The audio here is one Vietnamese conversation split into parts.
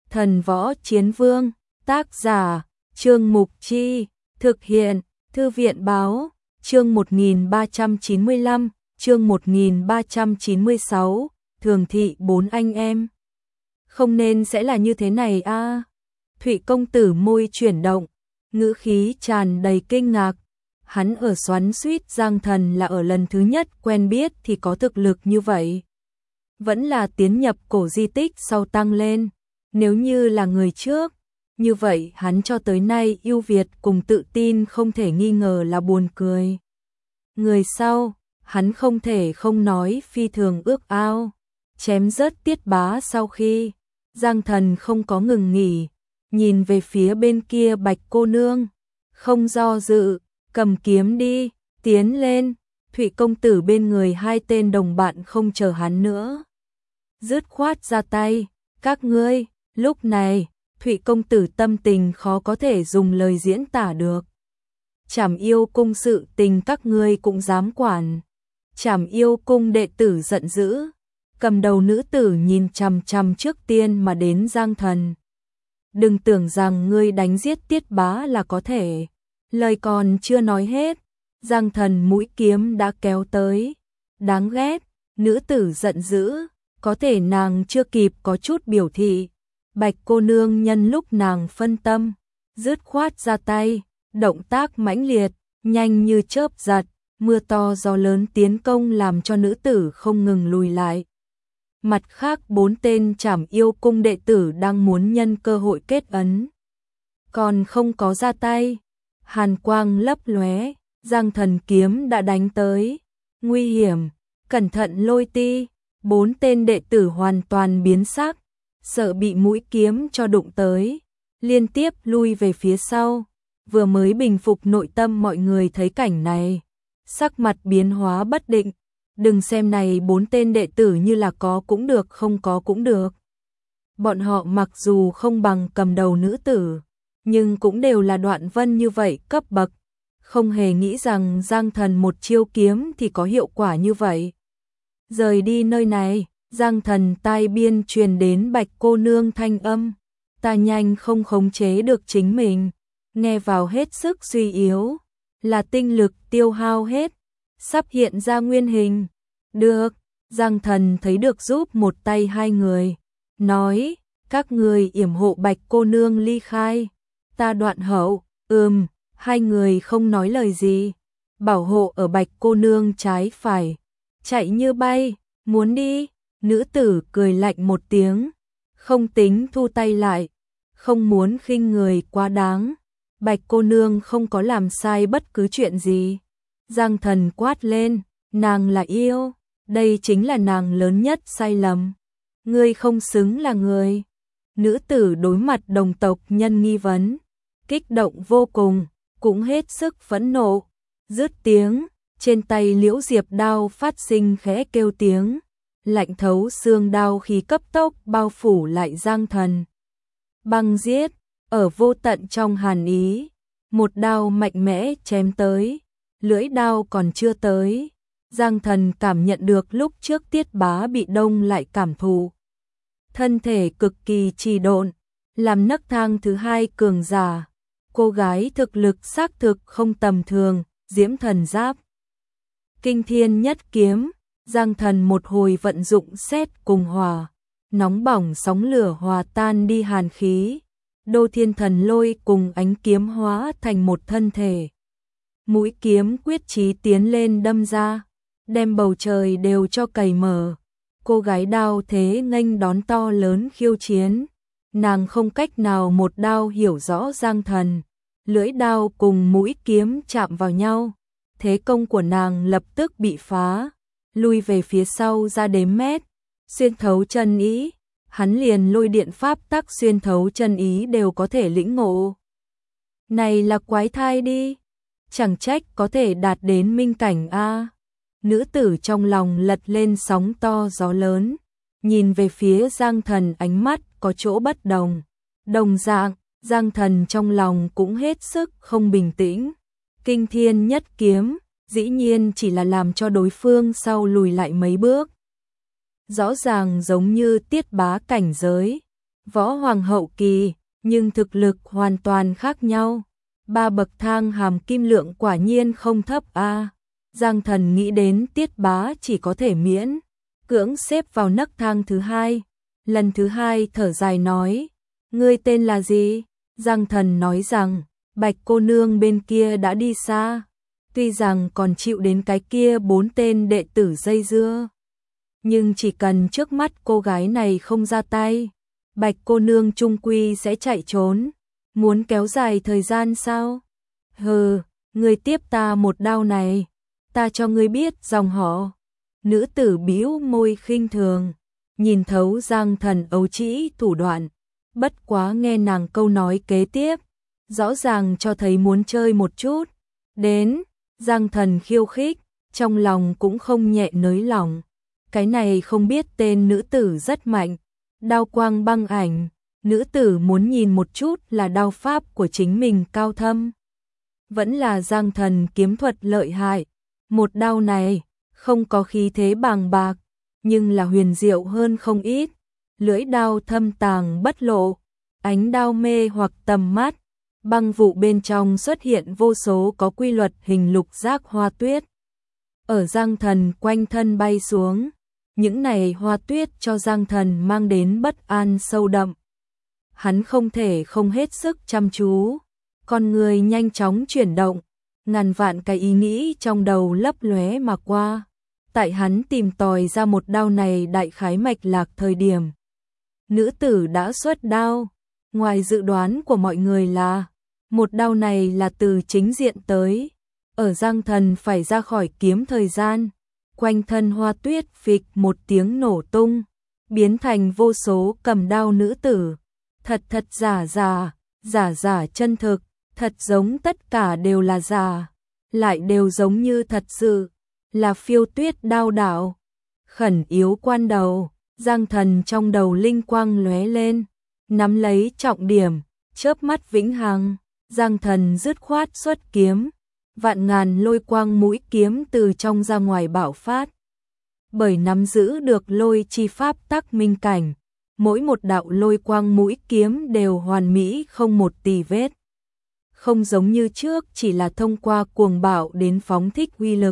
Thần Võ Chiến Vương, tác giả, Trương Mục Chi, thực hiện, Thư viện Báo, chương 1395, chương 1396, Thường thị 4 anh em. Không nên sẽ là như thế này a. Thụy công tử môi chuyển động, ngữ khí tràn đầy kinh ngạc. Hắn ở Xoắn Xuýt Giang Thần là ở lần thứ nhất quen biết thì có thực lực như vậy. Vẫn là tiến nhập cổ di tích sau tăng lên. Nếu như là người trước, như vậy hắn cho tới nay ưu việt cùng tự tin không thể nghi ngờ là buồn cười. Người sau, hắn không thể không nói phi thường ước ao. Chém rớt Tiết Bá sau khi, Giang Thần không có ngừng nghỉ, nhìn về phía bên kia Bạch cô nương, không do dự, cầm kiếm đi, tiến lên. Thụy công tử bên người hai tên đồng bạn không chờ hắn nữa, dứt khoát ra tay. Các ngươi, lúc này, Thụy công tử tâm tình khó có thể dùng lời diễn tả được. Trảm Yêu cung sự tình các ngươi cũng dám quản. Trảm Yêu cung đệ tử giận dữ, cầm đầu nữ tử nhìn chằm chằm trước tiên mà đến Giang Thần. Đừng tưởng rằng ngươi đánh giết Tiết Bá là có thể. Lời còn chưa nói hết, Giang Thần mũi kiếm đã kéo tới. Đáng ghét, nữ tử giận dữ, có thể nàng chưa kịp có chút biểu thị. Bạch cô nương nhân lúc nàng phân tâm, dứt khoát ra tay, động tác mãnh liệt, nhanh như chớp giật, mưa to gió lớn tiến công làm cho nữ tử không ngừng lùi lại. Mặt khác 4 tên Trảm Yêu cung đệ tử đang muốn nhân cơ hội kết ấn, còn không có ra tay. Hàn quang lấp lóe, Giang Thần kiếm đã đánh tới. Nguy hiểm, cẩn thận Lôi Ti. 4 tên đệ tử hoàn toàn biến sắc, sợ bị mũi kiếm cho đụng tới, liên tiếp lui về phía sau. Vừa mới bình phục nội tâm mọi người thấy cảnh này, sắc mặt biến hóa bất định. Đừng xem này 4 tên đệ tử như là có cũng được không có cũng được. Bọn họ mặc dù không bằng cầm đầu nữ tử, nhưng cũng đều là Đoạn Vân như vậy cấp bậc, không hề nghĩ rằng Giang Thần một chiêu kiếm thì có hiệu quả như vậy. Rời đi nơi này, Giang Thần tai biên truyền đến Bạch cô nương thanh âm, ta nhanh không khống chế được chính mình, nghe vào hết sức suy yếu, là tinh lực tiêu hao hết, sắp hiện ra nguyên hình. Được, Giang Thần thấy được giúp một tay hai người, nói, các người yểm hộ Bạch cô nương ly khai, ta đoạn hậu. Hai người không nói lời gì, bảo hộ ở Bạch cô nương trái phải, chạy như bay. Muốn đi, nữ tử cười lạnh một tiếng, không tính thu tay lại, không muốn khinh người quá đáng. Bạch cô nương không có làm sai bất cứ chuyện gì. Giang Thần quát lên, nàng là yêu, đây chính là nàng lớn nhất sai lầm. Ngươi không xứng là người. Nữ tử đối mặt đồng tộc nhân nghi vấn, kích động vô cùng, cũng hết sức phẫn nộ. Dứt tiếng, trên tay Liễu Diệp đao phát sinh khẽ kêu tiếng, lạnh thấu xương đao khí cấp tốc bao phủ lại Giang Thần. Băng giết, ở vô tận trong hàn ý, một đao mạnh mẽ chém tới, lưỡi đao còn chưa tới. Giang Thần cảm nhận được lúc trước Tiết Bá bị đông lại cảm thụ. Thân thể cực kỳ trì độn, làm nấc thang thứ hai cường giả. Cô gái thực lực xác thực không tầm thường, Diễm Thần Giáp. Kinh thiên nhất kiếm, Giang Thần một hồi vận dụng sét cùng hỏa, nóng bỏng sóng lửa hòa tan đi hàn khí. Đô Thiên Thần Lôi cùng ánh kiếm hóa thành một thân thể. Mũi kiếm quyết chí tiến lên đâm ra, đem bầu trời đều cho cày mở. Cô gái đao thế nghênh đón to lớn khiêu chiến. Nàng không cách nào một đao hiểu rõ Giang Thần. Lưỡi đao cùng mũi kiếm chạm vào nhau, thế công của nàng lập tức bị phá, lui về phía sau ra đếm mét, xuyên thấu chân ý. Hắn liền lôi điện pháp tắc xuyên thấu chân ý đều có thể lĩnh ngộ. Này là quái thai đi, chẳng trách có thể đạt đến minh cảnh a. Nữ tử trong lòng lật lên sóng to gió lớn, nhìn về phía Giang Thần ánh mắt có chỗ bất đồng. Đồng dạng, Giang Thần trong lòng cũng hết sức không bình tĩnh. Kinh thiên nhất kiếm, dĩ nhiên chỉ là làm cho đối phương sau lùi lại mấy bước. Rõ ràng giống như Tiết Bá cảnh giới, võ hoàng hậu kỳ, nhưng thực lực hoàn toàn khác nhau. 3 bậc thang hàm kim lượng quả nhiên không thấp a. Giang Thần nghĩ đến Tiết Bá chỉ có thể miễn cưỡng xếp vào nấc thang thứ 2. Lần thứ 2 thở dài nói, ngươi tên là gì? Giang Thần nói rằng, Bạch cô nương bên kia đã đi xa, tuy rằng còn chịu đến cái kia 4 tên đệ tử dây dưa. Nhưng chỉ cần trước mắt cô gái này không ra tay, Bạch cô nương chung quy sẽ chạy trốn. Muốn kéo dài thời gian sao? Hừ, ngươi tiếp ta một đao này, ta cho ngươi biết dòng họ. Nữ tử bĩu môi khinh thường, nhìn thấu Giang Thần ấu trĩ thủ đoạn. Bất quá nghe nàng câu nói kế tiếp, rõ ràng cho thấy muốn chơi một chút. Đến, Giang Thần khiêu khích, trong lòng cũng không nhẹ nới lòng. Cái này không biết tên nữ tử rất mạnh, đao quang băng ảnh. Nữ tử muốn nhìn một chút là đao pháp của chính mình cao thâm, vẫn là Giang Thần kiếm thuật lợi hại. Một đao này không có khí thế bàng bạc, nhưng là huyền diệu hơn không ít. Lưỡi đao thâm tàng bất lộ, ánh đao mê hoặc tầm mắt. Băng vụ bên trong xuất hiện vô số có quy luật hình lục giác hoa tuyết, ở Giang Thần quanh thân bay xuống. Những này hoa tuyết cho Giang Thần mang đến bất an sâu đậm. Hắn không thể không hết sức chăm chú, con người nhanh chóng chuyển động, ngàn vạn cái ý nghĩ trong đầu lấp lóe mà qua. Tại hắn tìm tòi ra một đao này đại khái mạch lạc thời điểm, nữ tử đã xuất đao. Ngoài dự đoán của mọi người là, một đao này là từ chính diện tới, ở Giang Thần phải ra khỏi kiếm thời gian, quanh thân hoa tuyết phịch một tiếng nổ tung, biến thành vô số cầm đao nữ tử. Thật thật giả giả, giả giả chân thực, thật giống tất cả đều là giả, lại đều giống như thật sự, là phiêu tuyết đao đạo. Khẩn yếu quan đầu, Giang Thần trong đầu linh quang lóe lên, nắm lấy trọng điểm, chớp mắt vĩnh hằng, Giang Thần dứt khoát xuất kiếm, vạn ngàn lôi quang mũi kiếm từ trong ra ngoài bạo phát. Bởi nắm giữ được lôi chi pháp tắc minh cảnh, mỗi một đạo lôi quang mũi kiếm đều hoàn mỹ không một tì vết. Không giống như trước chỉ là thông qua cuồng bạo đến phóng thích uy lực.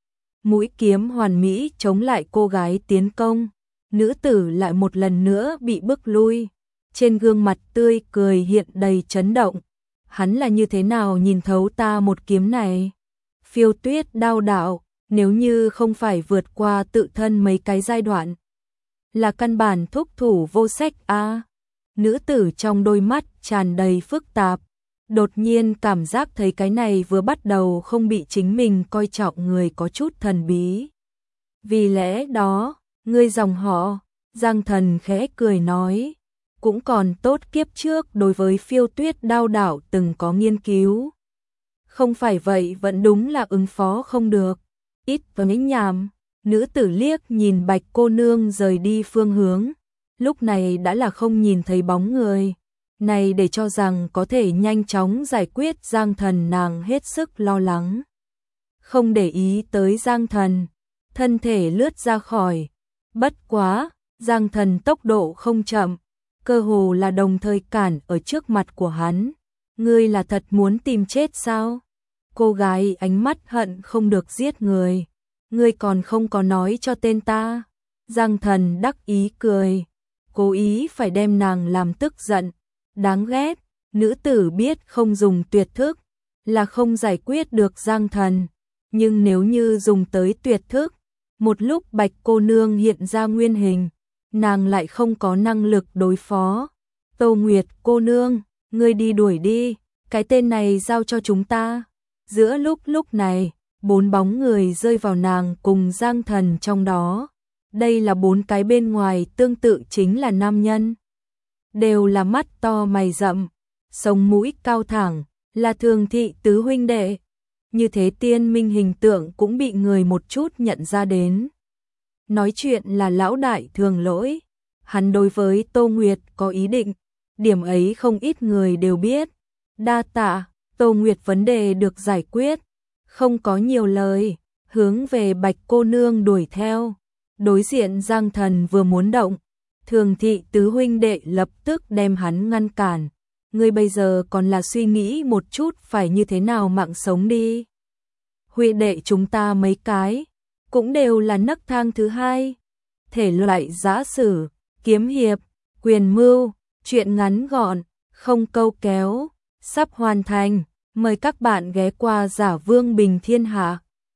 Mũi kiếm hoàn mỹ chống lại cô gái tiến công, nữ tử lại một lần nữa bị bức lui. Trên gương mặt tươi cười hiện đầy chấn động. Hắn là như thế nào nhìn thấu ta một kiếm này? Phiêu tuyết đao đạo, nếu như không phải vượt qua tự thân mấy cái giai đoạn, là căn bản thúc thủ vô sách a. Nữ tử trong đôi mắt tràn đầy phức tạp, đột nhiên cảm giác thấy cái này vừa bắt đầu không bị chính mình coi trọng người có chút thần bí. Vì lẽ đó, ngươi dòng họ, Giang Thần khẽ cười nói, cũng còn tốt kiếp trước đối với phiêu tuyết đao đảo từng có nghiên cứu. Không phải vậy vẫn đúng là ứng phó không được. Ít và nghĩ nhảm, nữ tử liếc nhìn Bạch cô nương rời đi phương hướng, lúc này đã là không nhìn thấy bóng người. Này để cho rằng có thể nhanh chóng giải quyết Giang Thần, nàng hết sức lo lắng. Không để ý tới Giang Thần, thân thể lướt ra khỏi. Bất quá, Giang Thần tốc độ không chậm, cơ hồ là đồng thời cản ở trước mặt của hắn. Ngươi là thật muốn tìm chết sao? Cô gái ánh mắt hận không được giết người. Ngươi còn không có nói cho tên ta. Giang Thần đắc ý cười, cố ý phải đem nàng làm tức giận. Đáng ghét, nữ tử biết không dùng tuyệt thức là không giải quyết được Giang Thần, nhưng nếu như dùng tới tuyệt thức, một lúc Bạch cô nương hiện ra nguyên hình, nàng lại không có năng lực đối phó. Tô Nguyệt cô nương, ngươi đi đuổi đi, cái tên này giao cho chúng ta. Giữa lúc này, 4 bóng người rơi vào nàng cùng Giang Thần trong đó. Đây là 4 cái bên ngoài tương tự chính là nam nhân. Đều là mắt to mày rậm, sống mũi cao thẳng, là Thường thị tứ huynh đệ. Như thế tiên minh hình tượng cũng bị người một chút nhận ra đến. Nói chuyện là lão đại Thường Lỗi, hắn đối với Tô Nguyệt có ý định, điểm ấy không ít người đều biết. Đa tạ, Tô Nguyệt vấn đề được giải quyết, không có nhiều lời, hướng về Bạch cô nương đuổi theo. Đối diện Giang Thần vừa muốn động, Thường Thị tứ huynh đệ lập tức đem hắn ngăn cản. Ngươi bây giờ còn là suy nghĩ một chút phải như thế nào mạng sống đi. Huynh đệ chúng ta mấy cái cũng đều là nấc thang thứ hai. Thể loại giã sử, kiếm hiệp, quyền mưu, truyện ngắn gọn, không câu kéo, sắp hoàn thành. Mời các bạn ghé qua Giả Vương Bình Thiên Hạ.